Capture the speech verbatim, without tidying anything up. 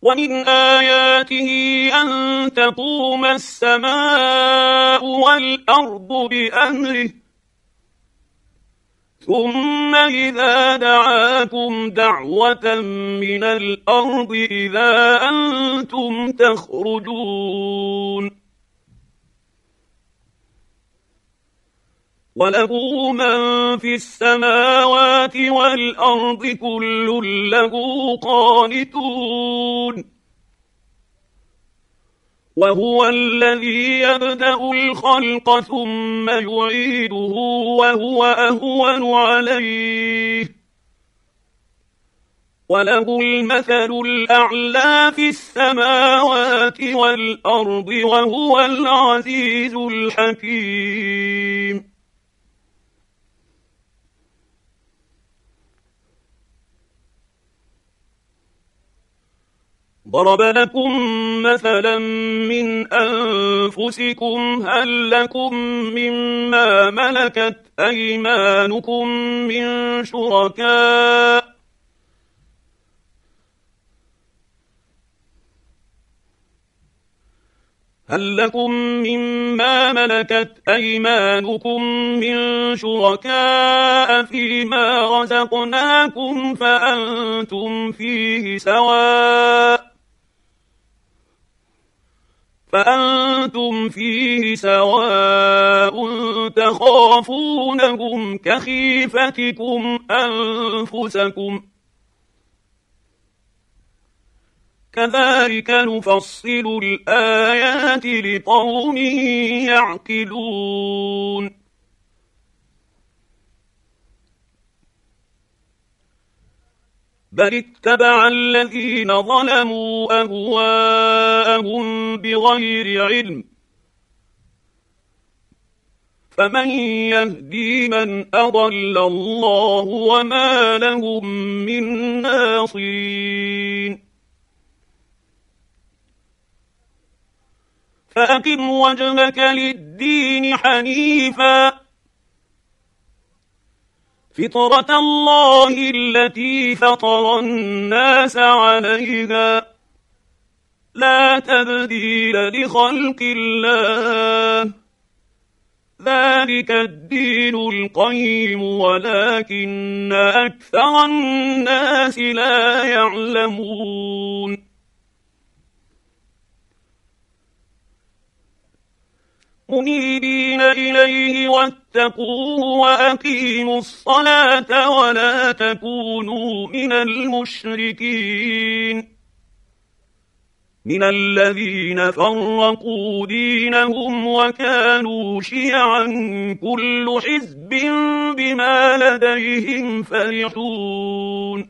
ومن آياته أن تقوم السماء والأرض بأمره ثم إذا دعاكم دعوة من الأرض إذا أنتم تخرجون وله من في السماوات والأرض كل له قانتون وهو الذي يبدأ الخلق ثم يعيده وهو أهون عليه وله المثل الأعلى في السماوات والأرض وهو العزيز الحكيم. ضرب لكم مثلا من أنفسكم هل لكم مما ملكت أيمانكم من شركاء هل لكم مما ملكت أيمانكم من شركاء فيما رزقناكم فأنتم فيه سواء فأنتم فيه سواء تخافونهم كخيفتكم أنفسكم كذلك نفصل الآيات لقوم يعقلون. بل اتبع الذين ظلموا أهواءهم بغير علم فمن يهدي من أضل الله وما لهم من ناصرين. فأقم وجهك للدين حنيفا فطرة الله التي فطر الناس عليها لا تبديل لخلق الله ذلك الدين القيم ولكن أكثر الناس لا يعلمون. منيبين إليه واتقوه وأقيموا الصلاة ولا تكونوا من المشركين من الذين فرقوا دينهم وكانوا شيعا كل حزب بما لديهم فرحون.